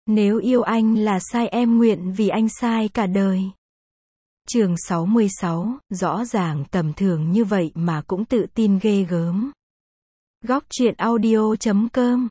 Nếu yêu anh là sai em nguyện vì anh sai cả đời. Chương 66, rõ ràng tầm thường như vậy mà cũng tự tin ghê gớm. Góc truyện audio.com.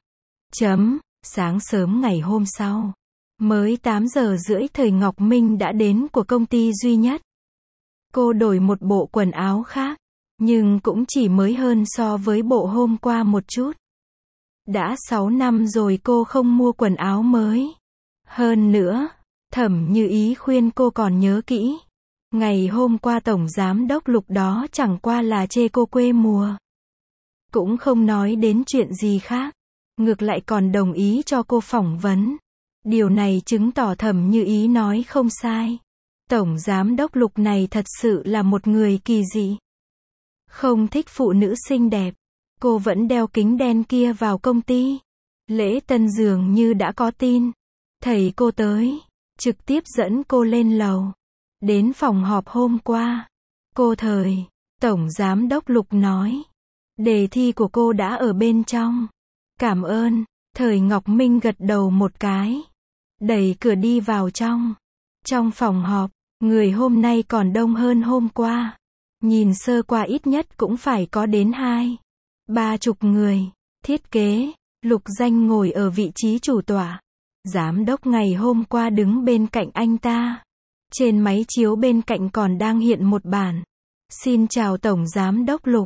Sáng sớm ngày hôm sau, mới 8 giờ rưỡi Thời Ngọc Minh đã đến của công ty duy nhất. Cô đổi một bộ quần áo khác, nhưng cũng chỉ mới hơn so với bộ hôm qua một chút. Đã 6 năm rồi cô không mua quần áo mới. Hơn nữa, Thẩm Như Ý khuyên cô còn nhớ kỹ. Ngày hôm qua Tổng Giám Đốc Lục đó chẳng qua là chê cô quê mùa. Cũng không nói đến chuyện gì khác. Ngược lại còn đồng ý cho cô phỏng vấn. Điều này chứng tỏ Thẩm Như Ý nói không sai. Tổng Giám Đốc Lục này thật sự là một người kỳ dị. Không thích phụ nữ xinh đẹp. Cô vẫn đeo kính đen kia vào công ty. Lễ tân dường như đã có tin. Thầy cô tới, trực tiếp dẫn cô lên lầu. Đến phòng họp hôm qua. Cô Thời, Tổng Giám Đốc Lục nói. Đề thi của cô đã ở bên trong. Cảm ơn. Thời Ngọc Minh gật đầu một cái. Đẩy cửa đi vào trong. Trong phòng họp, người hôm nay còn đông hơn hôm qua. Nhìn sơ qua ít nhất cũng phải có đến 20-30 người. Thiết kế, Lục Danh ngồi ở vị trí chủ tọa. Giám đốc ngày hôm qua đứng bên cạnh anh ta. Trên máy chiếu bên cạnh còn đang hiện một bản. Xin chào Tổng Giám Đốc Lục.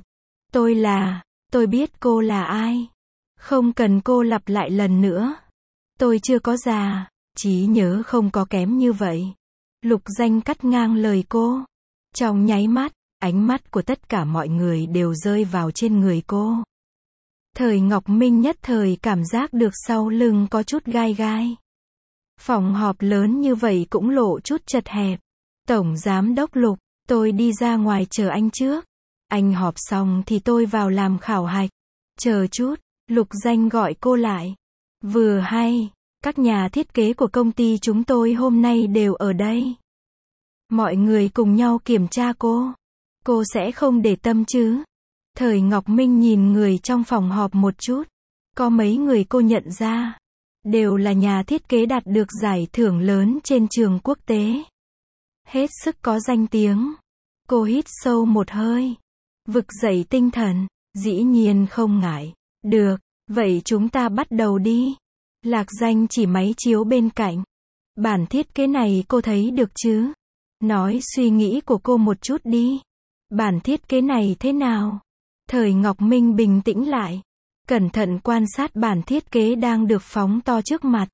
Tôi biết cô là ai. Không cần cô lặp lại lần nữa. Tôi chưa có già, trí nhớ không có kém như vậy. Lục Danh cắt ngang lời cô. Trong nháy mắt, ánh mắt của tất cả mọi người đều rơi vào trên người cô. Thời Ngọc Minh nhất thời cảm giác được sau lưng có chút gai gai. Phòng họp lớn như vậy cũng lộ chút chật hẹp. Tổng Giám Đốc Lục, tôi đi ra ngoài chờ anh trước. Anh họp xong thì tôi vào làm khảo hạch. Chờ chút, Lục Danh gọi cô lại. Vừa hay, các nhà thiết kế của công ty chúng tôi hôm nay đều ở đây. Mọi người cùng nhau kiểm tra cô. Cô sẽ không để tâm chứ? Thời Ngọc Minh nhìn người trong phòng họp một chút. Có mấy người cô nhận ra. Đều là nhà thiết kế đạt được giải thưởng lớn trên trường quốc tế. Hết sức có danh tiếng. Cô hít sâu một hơi. Vực dậy tinh thần. Dĩ nhiên không ngại. Được, vậy chúng ta bắt đầu đi. Lạc Danh chỉ máy chiếu bên cạnh. Bản thiết kế này cô thấy được chứ? Nói suy nghĩ của cô một chút đi. Bản thiết kế này thế nào? Thời Ngọc Minh bình tĩnh lại. Cẩn thận quan sát bản thiết kế đang được phóng to trước mặt.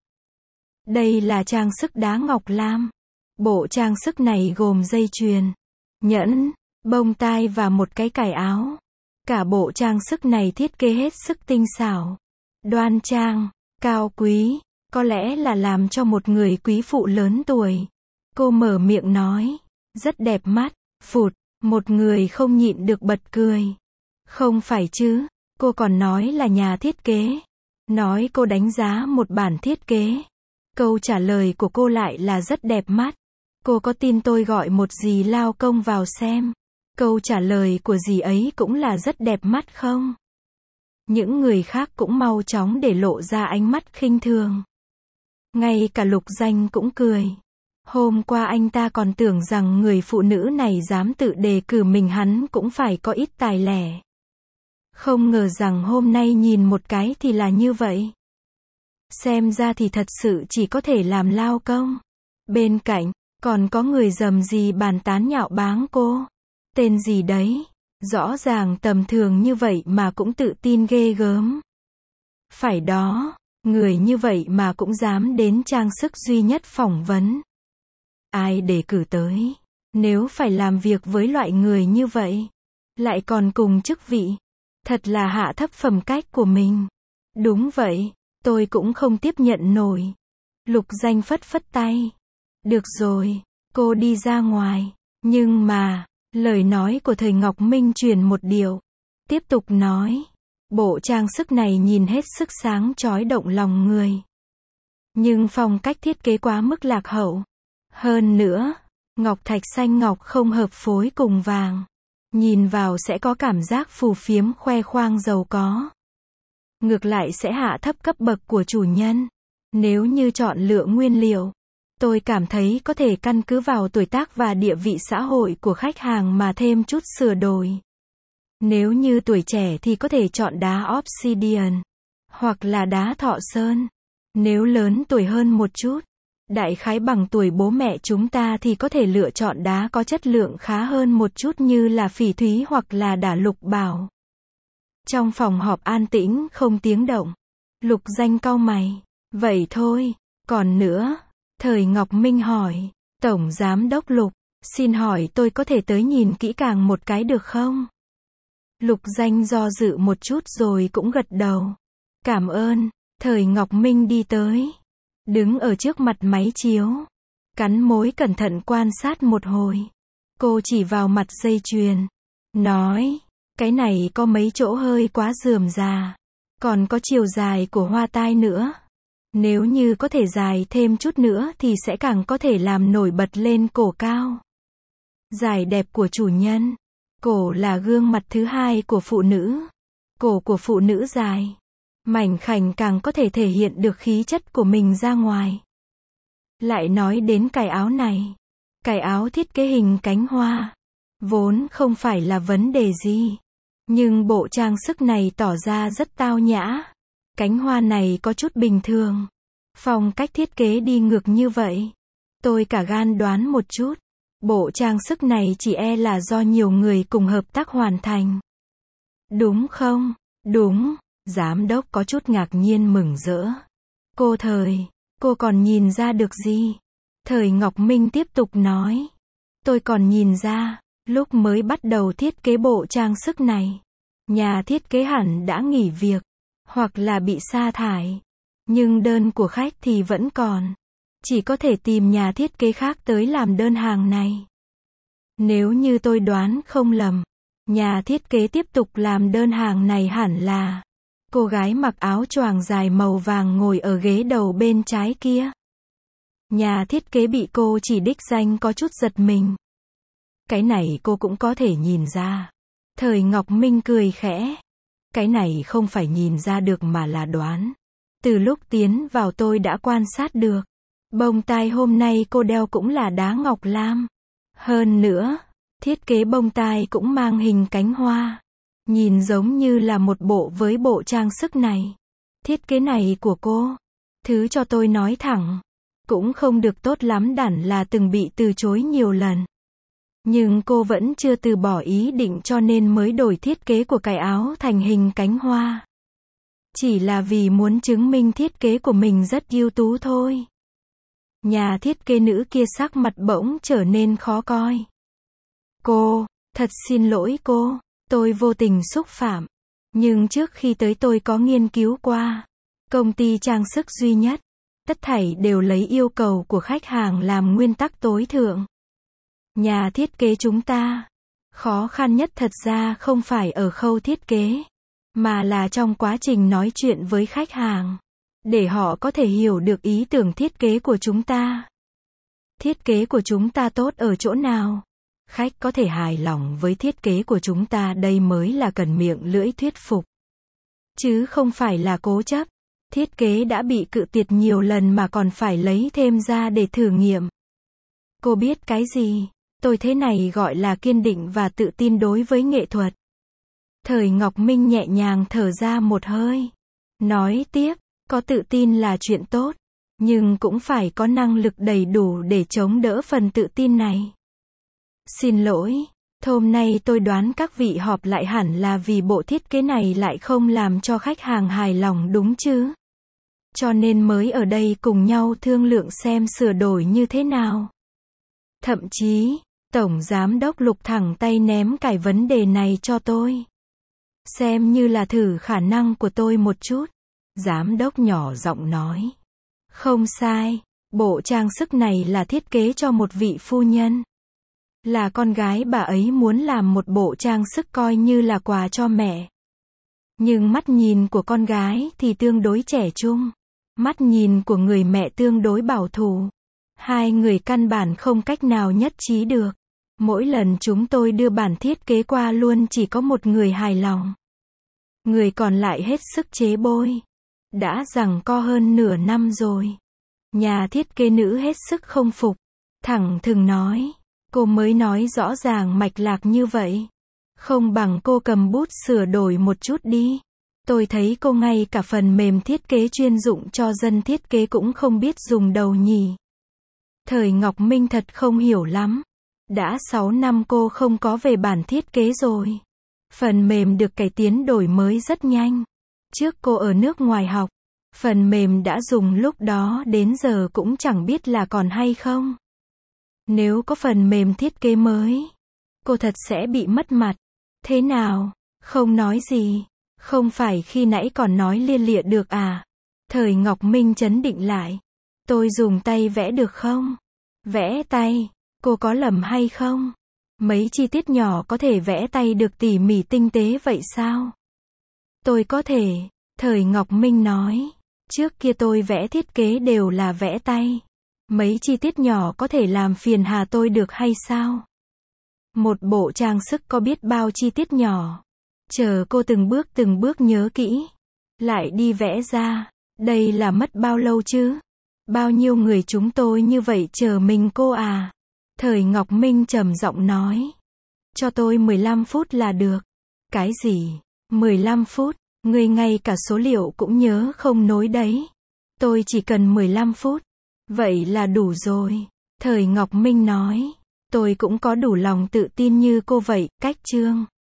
Đây là trang sức đá ngọc lam. Bộ trang sức này gồm dây chuyền, nhẫn, bông tai và một cái cài áo. Cả bộ trang sức này thiết kế hết sức tinh xảo, đoan trang, cao quý, có lẽ là làm cho một người quý phụ lớn tuổi. Cô mở miệng nói, rất đẹp mắt. Phụt, một người không nhịn được bật cười. Không phải chứ, cô còn nói là nhà thiết kế. Nói cô đánh giá một bản thiết kế. Câu trả lời của cô lại là rất đẹp mắt. Cô có tin tôi gọi một dì lao công vào xem? Câu trả lời của dì ấy cũng là rất đẹp mắt không? Những người khác cũng mau chóng để lộ ra ánh mắt khinh thường. Ngay cả Lục Danh cũng cười. Hôm qua anh ta còn tưởng rằng người phụ nữ này dám tự đề cử mình hắn cũng phải có ít tài lẻ. Không ngờ rằng hôm nay nhìn một cái thì là như vậy. Xem ra thì thật sự chỉ có thể làm lao công. Bên cạnh, còn có người rầm rì bàn tán nhạo báng cô. Tên gì đấy? Rõ ràng tầm thường như vậy mà cũng tự tin ghê gớm. Phải đó, người như vậy mà cũng dám đến trang sức duy nhất phỏng vấn. Ai đề cử tới? Nếu phải làm việc với loại người như vậy, lại còn cùng chức vị, thật là hạ thấp phẩm cách của mình. Đúng vậy, tôi cũng không tiếp nhận nổi. Lục Danh phất phất tay. Được rồi, cô đi ra ngoài. Nhưng mà, lời nói của Thời Ngọc Minh truyền một điều. Tiếp tục nói, bộ trang sức này nhìn hết sức sáng chói động lòng người. Nhưng phong cách thiết kế quá mức lạc hậu. Hơn nữa, ngọc thạch xanh ngọc không hợp phối cùng vàng. Nhìn vào sẽ có cảm giác phù phiếm khoe khoang giàu có. Ngược lại sẽ hạ thấp cấp bậc của chủ nhân. Nếu như chọn lựa nguyên liệu, tôi cảm thấy có thể căn cứ vào tuổi tác và địa vị xã hội của khách hàng mà thêm chút sửa đổi. Nếu như tuổi trẻ thì có thể chọn đá obsidian, hoặc là đá thọ sơn. Nếu lớn tuổi hơn một chút, đại khái bằng tuổi bố mẹ chúng ta thì có thể lựa chọn đá có chất lượng khá hơn một chút như là phỉ thúy hoặc là đá lục bảo. Trong phòng họp an tĩnh không tiếng động, Lục Danh cau mày. Vậy thôi, còn nữa, Thời Ngọc Minh hỏi. Tổng Giám đốc Lục, xin hỏi tôi có thể tới nhìn kỹ càng một cái được không? Lục Danh do dự một chút rồi cũng gật đầu. Cảm ơn. Thời Ngọc Minh đi tới, đứng ở trước mặt máy chiếu, cắn môi cẩn thận quan sát một hồi. Cô chỉ vào mặt dây chuyền, nói, cái này có mấy chỗ hơi quá rườm rà, còn có chiều dài của hoa tai nữa. Nếu như có thể dài thêm chút nữa thì sẽ càng có thể làm nổi bật lên cổ cao. Dài đẹp của chủ nhân. Cổ là gương mặt thứ hai của phụ nữ. Cổ của phụ nữ dài, mảnh khảnh càng có thể thể hiện được khí chất của mình ra ngoài. Lại nói đến cái áo này. Cái áo thiết kế hình cánh hoa, vốn không phải là vấn đề gì. Nhưng bộ trang sức này tỏ ra rất tao nhã. Cánh hoa này có chút bình thường. Phong cách thiết kế đi ngược như vậy. Tôi cả gan đoán một chút. Bộ trang sức này chỉ là do nhiều người cùng hợp tác hoàn thành. Đúng không? Đúng. Giám đốc có chút ngạc nhiên mừng rỡ. Cô còn nhìn ra được gì? Thời Ngọc Minh tiếp tục nói. Tôi còn nhìn ra, lúc mới bắt đầu thiết kế bộ trang sức này, nhà thiết kế hẳn đã nghỉ việc, hoặc là bị sa thải. Nhưng đơn của khách thì vẫn còn. Chỉ có thể tìm nhà thiết kế khác tới làm đơn hàng này. Nếu như tôi đoán không lầm, nhà thiết kế tiếp tục làm đơn hàng này hẳn là cô gái mặc áo choàng dài màu vàng ngồi ở ghế đầu bên trái kia. Nhà thiết kế bị cô chỉ đích danh có chút giật mình. Cái này cô cũng có thể nhìn ra. Thời Ngọc Minh cười khẽ. Cái này không phải nhìn ra được mà là đoán. Từ lúc tiến vào tôi đã quan sát được. Bông tai hôm nay cô đeo cũng là đá ngọc lam. Hơn nữa, thiết kế bông tai cũng mang hình cánh hoa. Nhìn giống như là một bộ với bộ trang sức này. Thiết kế này của cô, thứ cho tôi nói thẳng, cũng không được tốt lắm, đẳn là từng bị từ chối nhiều lần. Nhưng cô vẫn chưa từ bỏ ý định cho nên mới đổi thiết kế của cái áo thành hình cánh hoa. Chỉ là vì muốn chứng minh thiết kế của mình rất ưu tú thôi. Nhà thiết kế nữ kia sắc mặt bỗng trở nên khó coi. Cô, thật xin lỗi cô, tôi vô tình xúc phạm. Nhưng trước khi tới tôi có nghiên cứu qua. Công ty trang sức duy nhất, tất thảy đều lấy yêu cầu của khách hàng làm nguyên tắc tối thượng. Nhà thiết kế chúng ta, khó khăn nhất thật ra không phải ở khâu thiết kế, mà là trong quá trình nói chuyện với khách hàng, để họ có thể hiểu được ý tưởng thiết kế của chúng ta. Thiết kế của chúng ta tốt ở chỗ nào? Khách có thể hài lòng với thiết kế của chúng ta, đây mới là cần miệng lưỡi thuyết phục. Chứ không phải là cố chấp. Thiết kế đã bị cự tuyệt nhiều lần mà còn phải lấy thêm ra để thử nghiệm. Cô biết cái gì? Tôi thế này gọi là kiên định và tự tin đối với nghệ thuật. Thời Ngọc Minh nhẹ nhàng thở ra một hơi. Nói tiếp, có tự tin là chuyện tốt, nhưng cũng phải có năng lực đầy đủ để chống đỡ phần tự tin này. Xin lỗi, hôm nay tôi đoán các vị họp lại hẳn là vì bộ thiết kế này lại không làm cho khách hàng hài lòng đúng chứ? Cho nên mới ở đây cùng nhau thương lượng xem sửa đổi như thế nào. Thậm chí, Tổng Giám đốc Lục thẳng tay ném cái vấn đề này cho tôi. Xem như là thử khả năng của tôi một chút. Giám đốc nhỏ giọng nói. Không sai, bộ trang sức này là thiết kế cho một vị phu nhân. Là con gái bà ấy muốn làm một bộ trang sức coi như là quà cho mẹ. Nhưng mắt nhìn của con gái thì tương đối trẻ trung. Mắt nhìn của người mẹ tương đối bảo thủ. Hai người căn bản không cách nào nhất trí được. Mỗi lần chúng tôi đưa bản thiết kế qua luôn chỉ có một người hài lòng. Người còn lại hết sức chế bôi. Đã giằng co hơn nửa năm rồi. Nhà thiết kế nữ hết sức không phục. Thẳng thừng nói. Cô mới nói rõ ràng mạch lạc như vậy. Không bằng cô cầm bút sửa đổi một chút đi. Tôi thấy cô ngay cả phần mềm thiết kế chuyên dụng cho dân thiết kế cũng không biết dùng đầu nhỉ. Thời Ngọc Minh thật không hiểu lắm. Đã 6 năm cô không có về bản thiết kế rồi. Phần mềm được cải tiến đổi mới rất nhanh. Trước cô ở nước ngoài học, phần mềm đã dùng lúc đó đến giờ cũng chẳng biết là còn hay không. Nếu có phần mềm thiết kế mới, cô thật sẽ bị mất mặt. Thế nào? Không nói gì. Không phải khi nãy còn nói lia lịa được à? Thời Ngọc Minh trấn định lại. Tôi dùng tay vẽ được không? Vẽ tay? Cô có lầm hay không? Mấy chi tiết nhỏ có thể vẽ tay được tỉ mỉ tinh tế vậy sao? Tôi có thể. Thời Ngọc Minh nói. Trước kia tôi vẽ thiết kế đều là vẽ tay. Mấy chi tiết nhỏ có thể làm phiền hà tôi được hay sao? Một bộ trang sức có biết bao chi tiết nhỏ. Chờ cô từng bước nhớ kỹ. Lại đi vẽ ra. Đây là mất bao lâu chứ? Bao nhiêu người chúng tôi như vậy chờ mình cô à? Thời Ngọc Minh trầm giọng nói. Cho tôi 15 phút là được. Cái gì? 15 phút? Người ngay cả số liệu cũng nhớ không nối đấy. Tôi chỉ cần 15 phút. Vậy là đủ rồi. Thời Ngọc Minh nói. Tôi cũng có đủ lòng tự tin như cô vậy, cách chương.